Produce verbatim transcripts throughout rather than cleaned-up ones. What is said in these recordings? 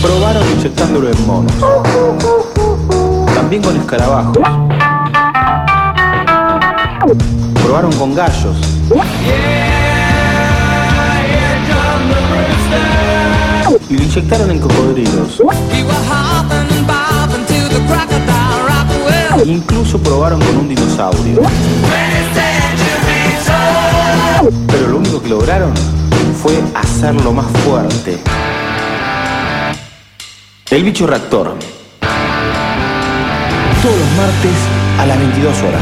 Probaron inyectándolo en monos, también con escarabajos. Probaron con gallos. Y lo inyectaron en cocodrilos. Incluso probaron con un dinosaurio. Pero lo único que lograron fue hacerlo más fuerte. El bicho reactor. Todos los martes a las veintidós horas.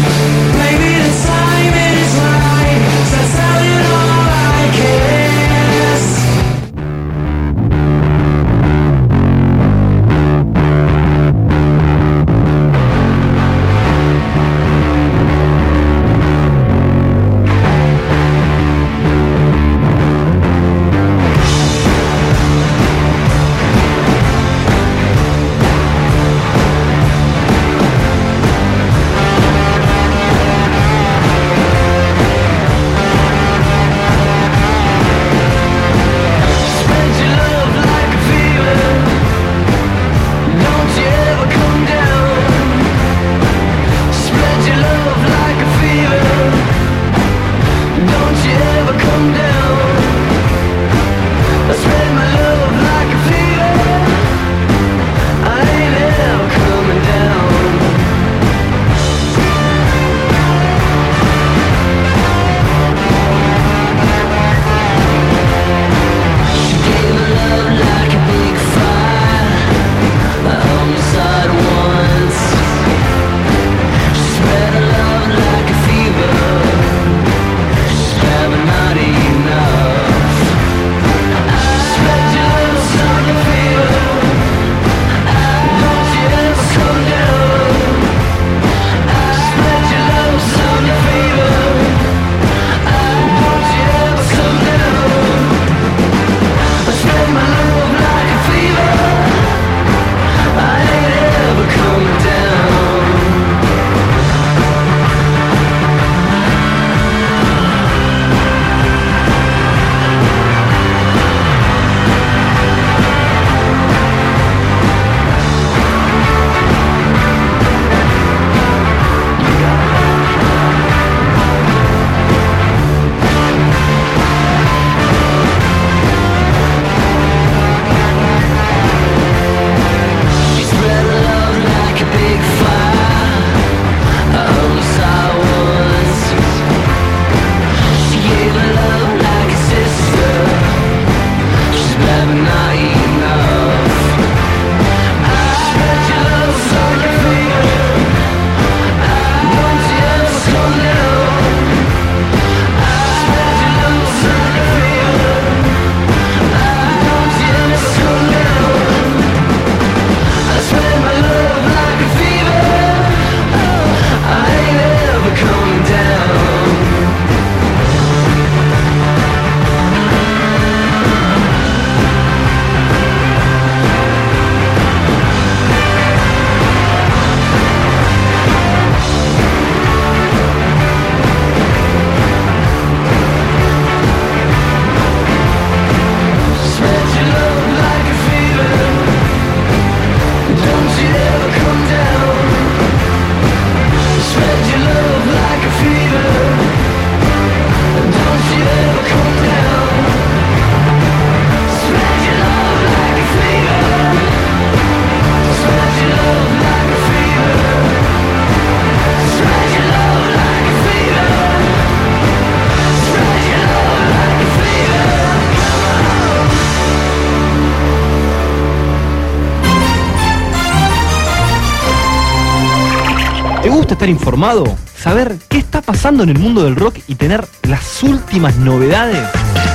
¿Te gusta estar informado? ¿Saber qué está pasando en el mundo del rock y tener las últimas novedades?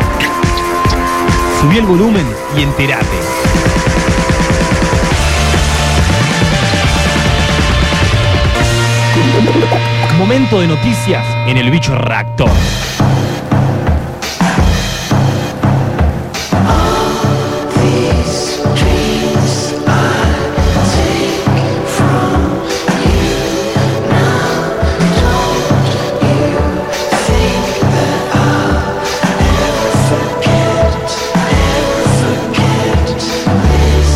Subí el volumen y entérate. Momento de noticias en el Bicho Reactor. This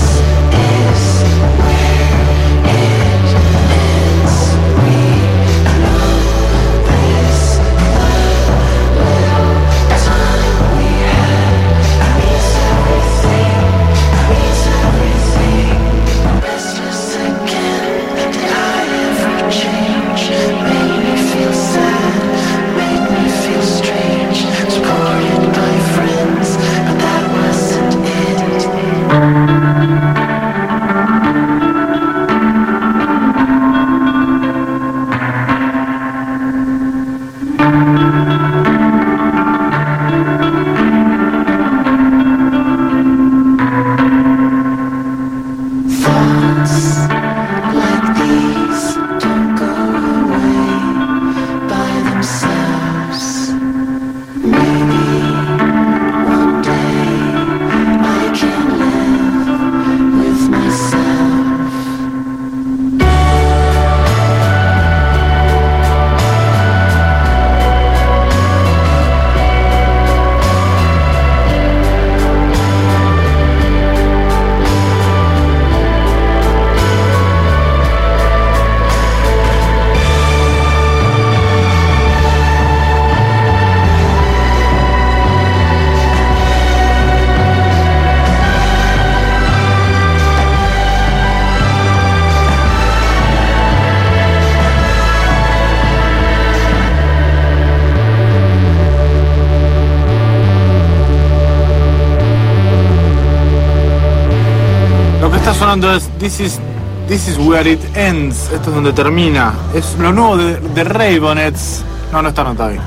sonando es This is, This is Where It Ends. Esto es donde termina. Es lo nuevo de, de Raveonettes. No, no está anotado ahí.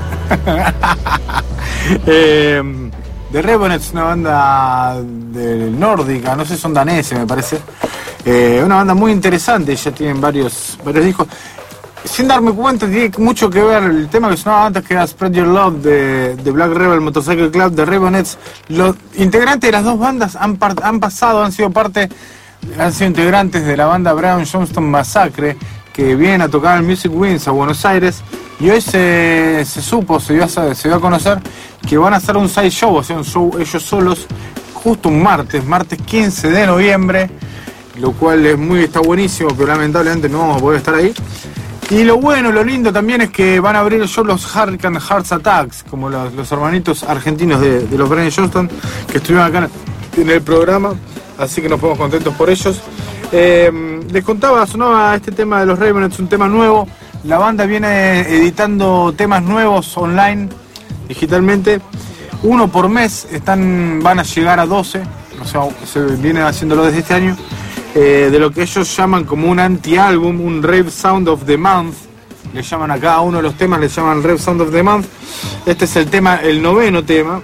eh, The Raveonettes, una banda de nórdica, no sé, son daneses me parece. Eh, una banda muy interesante, ya tienen varios, varios discos. Sin darme cuenta, tiene mucho que ver el tema que sonaba antes, que era Spread Your Love de, de Black Rebel Motorcycle Club, de Raveonettes. Los integrantes de las dos bandas han, par, han pasado, han sido parte, han sido integrantes de la banda Brian Johnston Massacre, que vienen a tocar el Music Wings a Buenos Aires, y hoy se, se supo, se dio, a, se dio a conocer que van a hacer un side show, o sea, un show ellos solos, justo un martes, martes quince de noviembre, lo cual es muy, está buenísimo, pero lamentablemente no vamos a poder estar ahí. Y lo bueno, lo lindo también es que van a abrir el show los Hurricane Heart Attacks, como los, los hermanitos argentinos de, de los Brian Johnston, que estuvieron acá en el programa, así que nos ponemos contentos por ellos. Eh, les contaba, sonaba este tema de los Raveonettes, un tema nuevo. La banda viene editando temas nuevos online, digitalmente, uno por mes. Están, van a llegar a doce, o sea, se viene haciéndolo desde este año. Eh, de lo que ellos llaman como un anti-álbum, un Rave Sound of the Month. Le llaman a cada uno de los temas, le llaman Rave Sound of the Month. Este es el tema, el noveno tema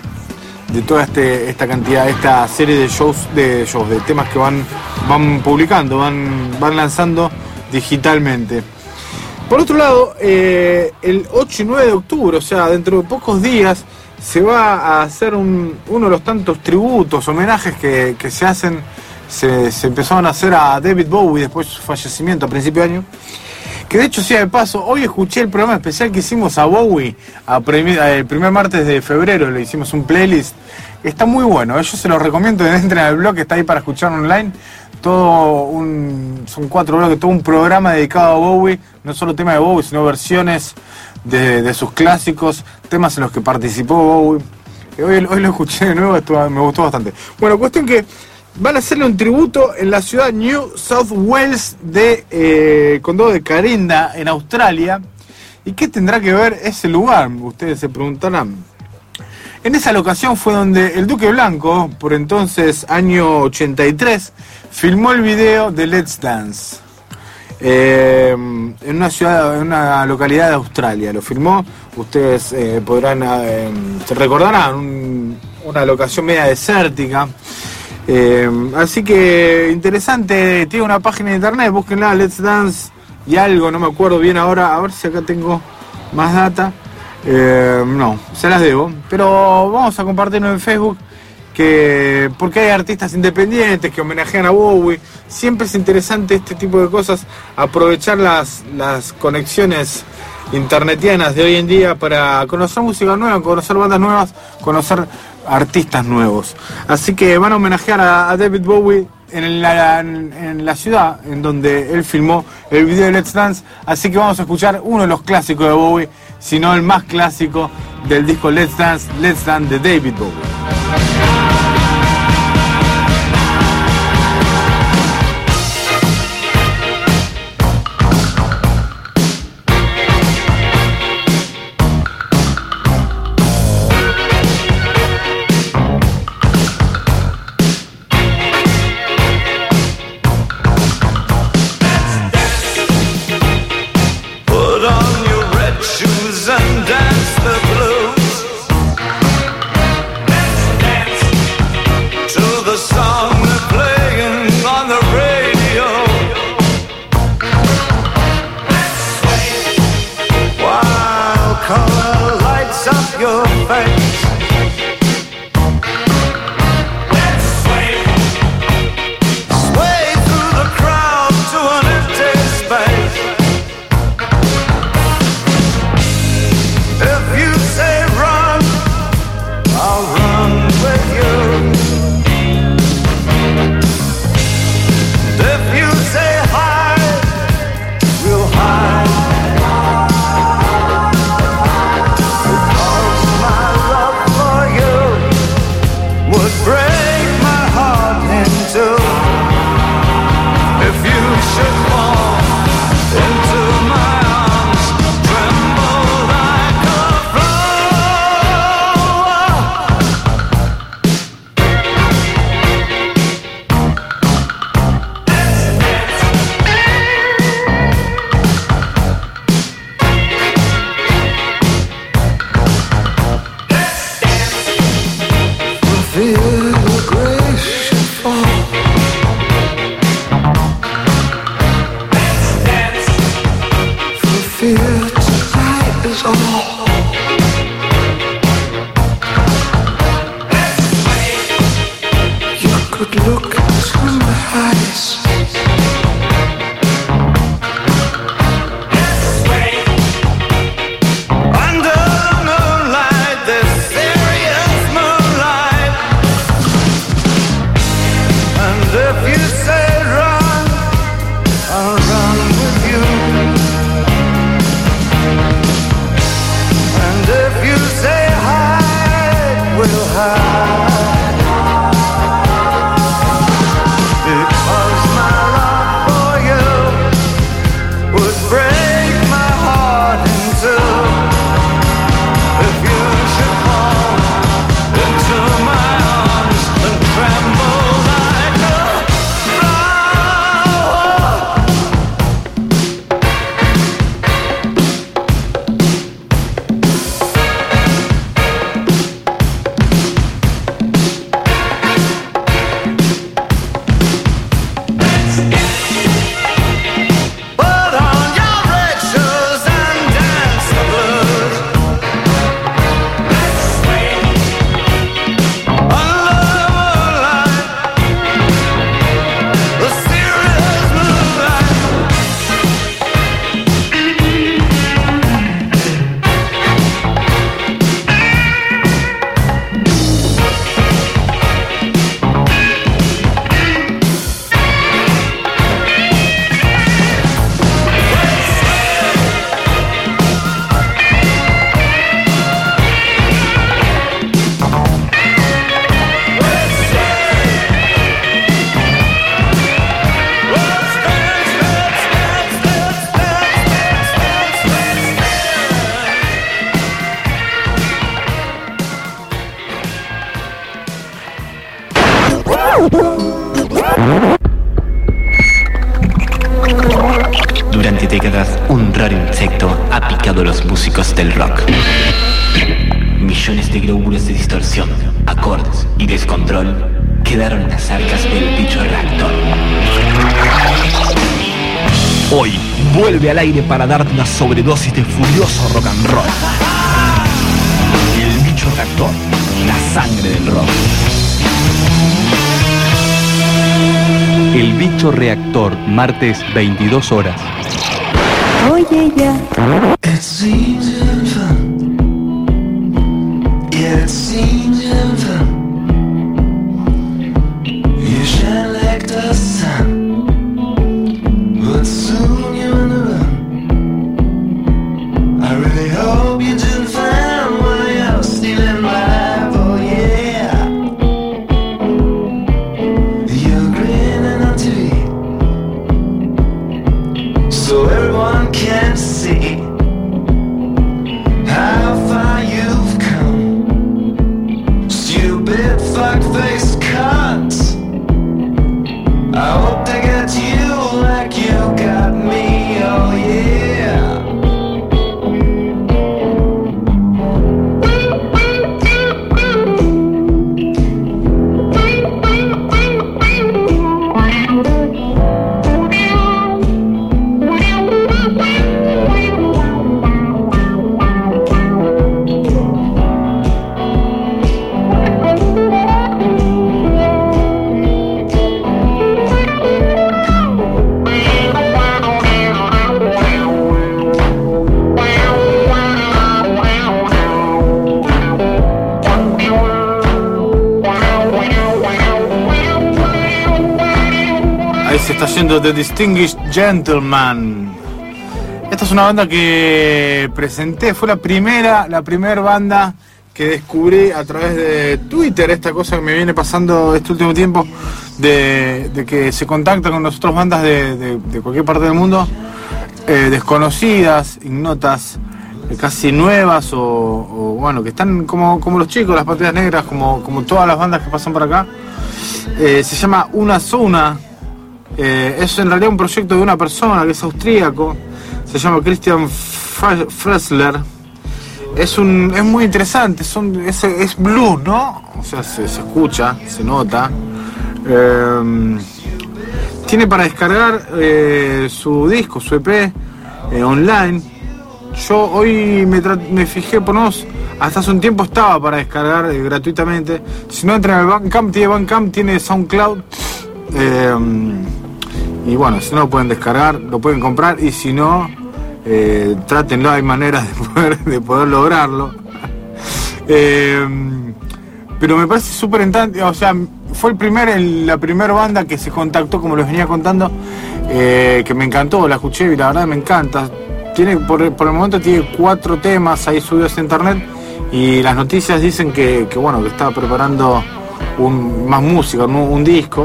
de toda este, esta cantidad, esta serie de shows, de shows, de temas que van, van publicando, van, van lanzando digitalmente. Por otro lado, eh, el ocho y nueve de octubre, o sea, dentro de pocos días, se va a hacer un, uno de los tantos tributos, homenajes que, que se hacen. Se, se empezaron a hacer a David Bowie después de su fallecimiento a principio de año. Que de hecho, sea de paso, hoy escuché el programa especial que hicimos a Bowie a primer, el primer martes de febrero. Le hicimos un playlist. Está muy bueno, yo se lo recomiendo. Entren al blog que está ahí para escuchar online. Todo un, son cuatro bloques, todo un programa dedicado a Bowie. No solo temas de Bowie, sino versiones de, de sus clásicos, temas en los que participó Bowie. Hoy, hoy lo escuché de nuevo, esto me gustó bastante. Bueno, cuestión que van a hacerle un tributo en la ciudad New South Wales de eh, condado de Carinda, en Australia. ¿Y qué tendrá que ver ese lugar? Ustedes se preguntarán. En esa locación fue donde el Duque Blanco, por entonces año ochenta y tres, filmó el video de Let's Dance. Eh, en una ciudad, en una localidad de Australia. Lo filmó, ustedes eh, podrán, eh, se recordarán, un, una locación media desértica. Eh, así que interesante, tiene una página de internet, búsquenla, Let's Dance y algo, no me acuerdo bien ahora, a ver si acá tengo más data. Eh, no, se las debo, pero vamos a compartirlo en Facebook, que porque hay artistas independientes que homenajean a Bowie. Siempre es interesante este tipo de cosas, aprovechar las, las conexiones internetianas de hoy en día para conocer música nueva, conocer bandas nuevas, conocer artistas nuevos. Así que van a homenajear a, a David Bowie en la, en, en la ciudad en donde él filmó el video de Let's Dance. Así que vamos a escuchar uno de los clásicos de Bowie, si no el más clásico del disco Let's Dance, Let's Dance de David Bowie. And dance the blues. Let's dance. could look into my eyes. Under the moonlight, this serious moonlight. And if you say run, I'll run with you. And if you say hide, we'll hide. Because my love for you would break my heart in two. If you should fall into my arms and tremble like a flower. Put on your red shoes and dance the blues. Let's swing under the moonlight, the serious moonlight. Let's dance, let's dance, let's dance, let's dance, let's Durante décadas, un raro insecto ha picado a los músicos del rock. Millones de glóbulos de distorsión, acordes y descontrol quedaron en las arcas del bicho reactor. Hoy vuelve al aire para darte una sobredosis de furioso rock and roll. El bicho reactor, la sangre del rock. El bicho reactor, martes veintidós horas. Oye ya. It seems infinite. Yeah, it seems infinite. You shine like the sun, but soon you're in the run. I really hope you didn't find why you're stealing my life. Oh yeah, you're grinning on T V, so everyone can see how far you've come. Stupid fuck-faced cunts. I hope they get you like you got me. Oh yeah. Ahí se está yendo The Distinguished Gentleman. Esta es una banda que presenté, fue la primera, la primera banda que descubrí a través de Twitter, esta cosa que me viene pasando este último tiempo, de, de que se contactan con nosotros bandas de, de, de cualquier parte del mundo, eh, desconocidas, ignotas, eh, casi nuevas o, o bueno, que están como, como los chicos, las Panteras Negras, como, como todas las bandas que pasan por acá. Eh, se llama Una Zona. Eh, es en realidad un proyecto de una persona que es austríaco, se llama Christian Fressler. Es un es muy interesante, son, es, es blues, ¿no? O sea, se, se escucha, se nota. Eh, tiene para descargar eh, su disco, su E P, eh, online. Yo hoy me, me fijé, ponemos hasta hace un tiempo estaba para descargar eh, gratuitamente. Si no entran al Bandcamp, tiene Bandcamp, tiene SoundCloud. Eh, y bueno, si no lo pueden descargar, lo pueden comprar. Y si no, eh, trátenlo, hay maneras de poder, de poder lograrlo. eh, pero me parece súper interesante, o sea, fue el primer, el, la primera banda que se contactó, como les venía contando, eh, que me encantó, la escuché y la verdad me encanta. Tiene, por, por el momento tiene cuatro temas ahí subidos a internet y las noticias dicen que, que bueno, que estaba preparando un, más música, un, un disco.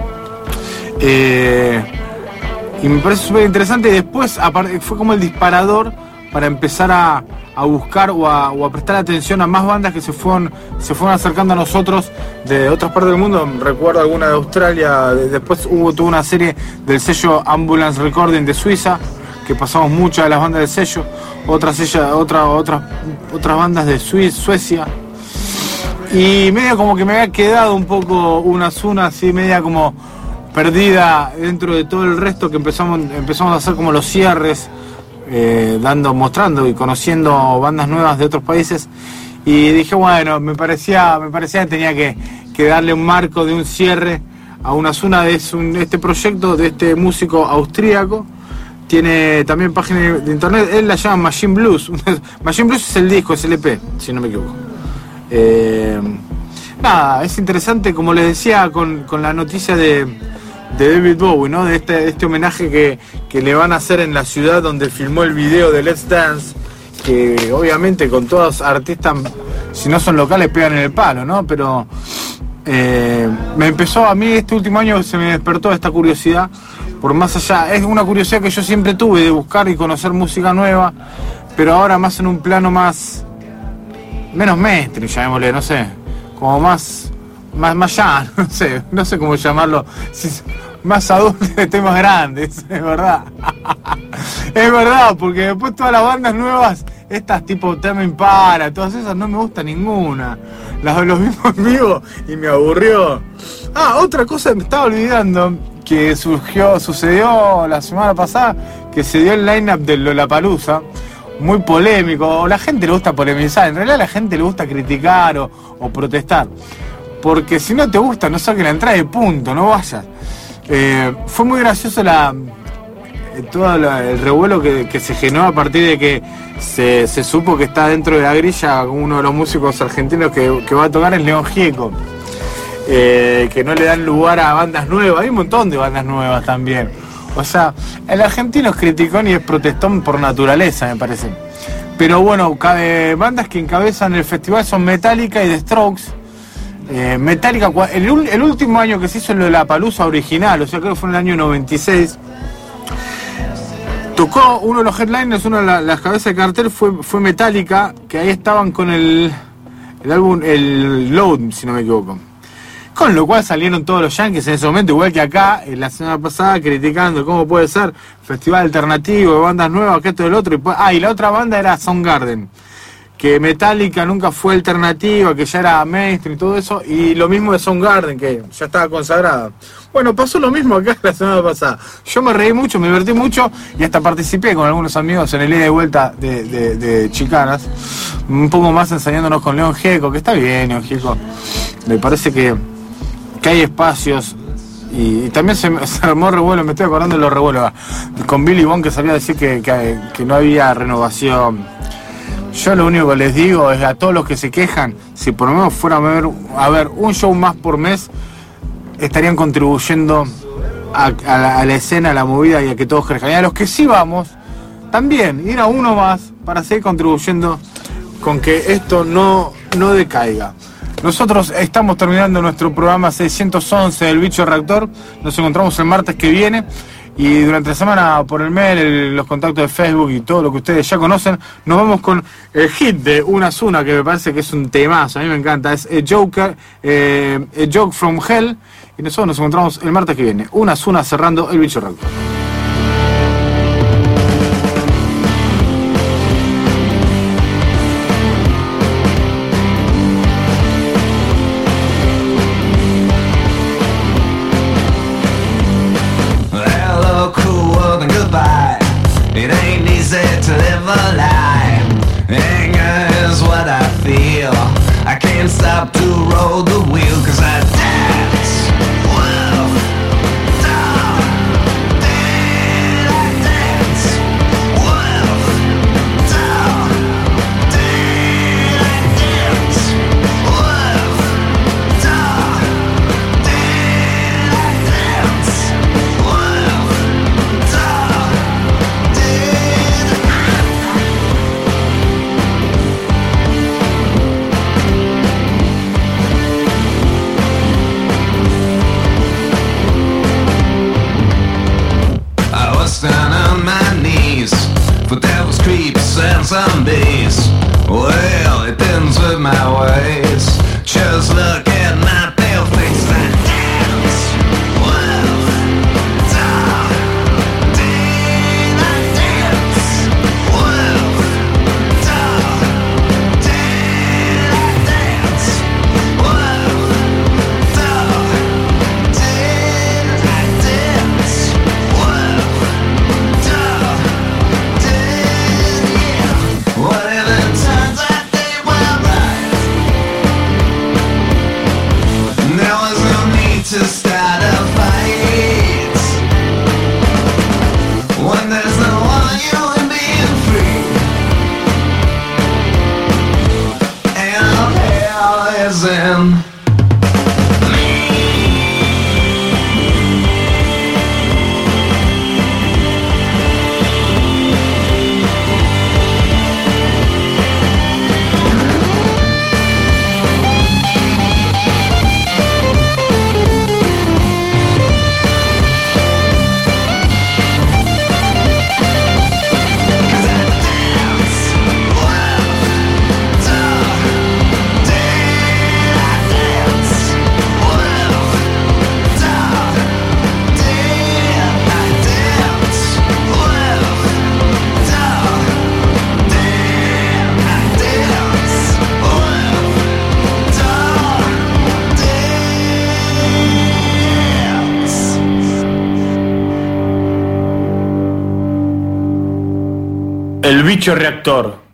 Eh, y me parece súper interesante. Y después aparte, fue como el disparador para empezar a, a buscar o a, o a prestar atención a más bandas que se fueron, se fueron acercando a nosotros de otras partes del mundo. Recuerdo alguna de Australia, de, después hubo toda una serie del sello Ambulance Recording de Suiza, que pasamos muchas de las bandas del sello, otras ella, otra, otras, otras bandas de Suiza, Suecia. Y medio como que me había quedado un poco una zona así, media como perdida dentro de todo el resto, que empezamos, empezamos a hacer como los cierres, eh, dando, mostrando y conociendo bandas nuevas de otros países. Y dije, bueno, me parecía, me parecía que tenía que, que darle un marco de un cierre a una zona de un, este proyecto, de este músico austríaco. Tiene también página de internet, él la llama Machine Blues. Machine Blues es el disco, es el E P, si no me equivoco. Eh, nada, es interesante, como les decía, con, con la noticia de, de David Bowie, ¿no? De este, este homenaje que, que le van a hacer en la ciudad donde filmó el video de Let's Dance, que obviamente con todos artistas, si no son locales, pegan en el palo, ¿no? Pero eh, me empezó, a mí este último año se me despertó esta curiosidad, por más allá, es una curiosidad que yo siempre tuve de buscar y conocer música nueva, pero ahora más en un plano más, menos mainstream, llamémosle, no sé, como más, más, más llano, no sé, no sé cómo llamarlo, más adulto de temas grandes, es verdad. Es verdad, porque después todas las bandas nuevas, estas tipo Tame Impala, todas esas no me gusta ninguna. Las los vimos en vivo y me aburrió. Ah, otra cosa me estaba olvidando, que surgió, sucedió la semana pasada, que se dio el line-up del Lollapalooza, muy polémico. A la gente le gusta polemizar, en realidad a la gente le gusta criticar o, o protestar, porque si no te gusta, no saques la entrada y punto, no vayas. Eh, fue muy gracioso la, todo la, el revuelo que, que se generó a partir de que se, se supo que está dentro de la grilla uno de los músicos argentinos que, que va a tocar, es León Gieco. Eh, que no le dan lugar a bandas nuevas, hay un montón de bandas nuevas también. O sea, el argentino es criticón y es protestón por naturaleza, me parece. Pero bueno, cabe, bandas que encabezan el festival son Metallica y The Strokes. Eh, Metallica, el, el último año que se hizo el Lollapalooza original, o sea, creo que fue en el año noventa y seis. Tocó uno de los headliners, una de la, las cabezas de cartel fue, fue Metallica, que ahí estaban con el, el álbum, el Load, si no me equivoco. Con lo cual salieron todos los yankees en ese momento, igual que acá, en la semana pasada, criticando cómo puede ser festival alternativo, de bandas nuevas, que esto y el otro. Y pues, ah, y la otra banda era Soundgarden, que Metallica nunca fue alternativa, que ya era mainstream y todo eso, y lo mismo de Soundgarden, que ya estaba consagrada. Bueno, pasó lo mismo acá la semana pasada. Yo me reí mucho, me divertí mucho, y hasta participé con algunos amigos en el ida y vuelta de, de, de Chicanas, un poco más ensayándonos con León Gieco, que está bien, León Gieco. Me parece que que hay espacios, y, y también se, se armó revuelo, me estoy acordando de los revuelos con Billy Bond, que sabía decir que, que, que no había renovación. Yo lo único que les digo es a todos los que se quejan, si por lo menos fueran a ver, a ver un show más por mes, estarían contribuyendo a, a, la, a la escena, a la movida y a que todos crezcan. Y a los que sí vamos, también ir a uno más para seguir contribuyendo con que esto no, no decaiga. Nosotros estamos terminando nuestro programa seiscientos once del Bicho Reactor. Nos encontramos el martes que viene. Y durante la semana por el mail, el, los contactos de Facebook y todo lo que ustedes ya conocen, nos vamos con el hit de Una Zuna, que me parece que es un temazo. A mí me encanta. Es A Joker, eh, A Joke from Hell. Y nosotros nos encontramos el martes que viene. Una Zuna cerrando el Bicho Reactor. It ain't easy to live a lie. Anger is what I feel. some days. Well, it didn't suit my ways. Just look at my pale face and dance. Well, da, dee, da, dance. Well, da, dee, da, dance. Well, da, dee, da, dance. Well, da, dee, yeah. Whatever turns out they were right. There was no need to start a fight when there's no one you and being free. And all hell is in El bicho reactor.